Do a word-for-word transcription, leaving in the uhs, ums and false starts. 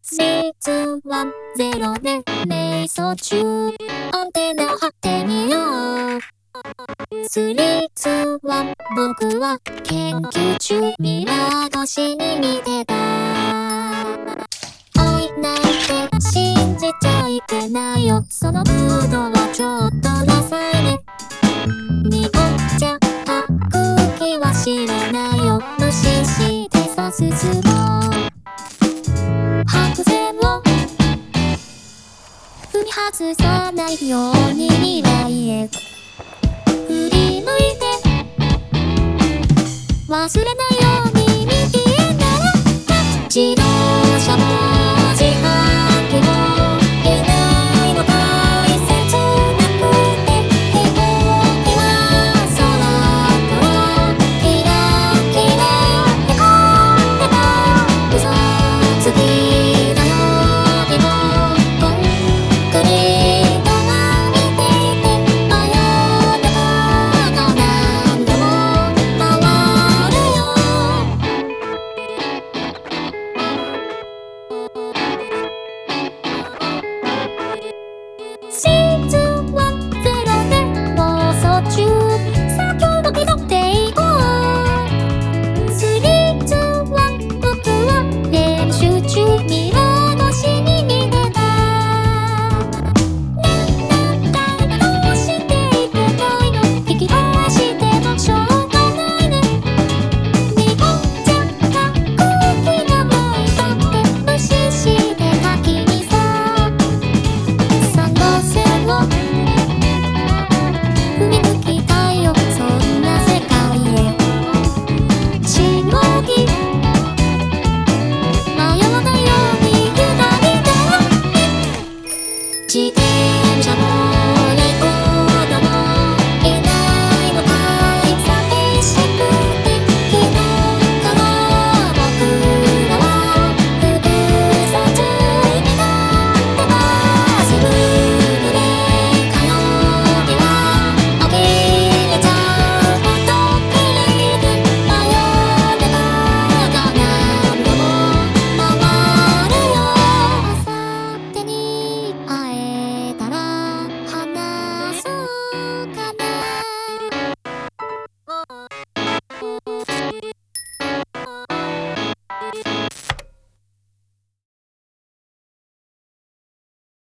シーズンワンゼロで瞑想中、アンテナ張ってみよう。スリーツーワン僕は研究中、ミラー越しに見てた。愛なんて信じちゃいけないよ、そのムードはちょっとダサいね。濁っちゃった空気は知らないよ、無視してさ進もう。白線を踏み外さないように未来へ振り向いて、忘れないように見てなら、自動車も自販機もいないの大切なくて、飛行機は空からキラキラ光ってた。嘘つきだよでもコンクリートが見ていて、迷ったの何度も回るよ。シーズンワンゼロで妄想中、さあ今日も気取っていこう。スリーツーワン僕は練習中、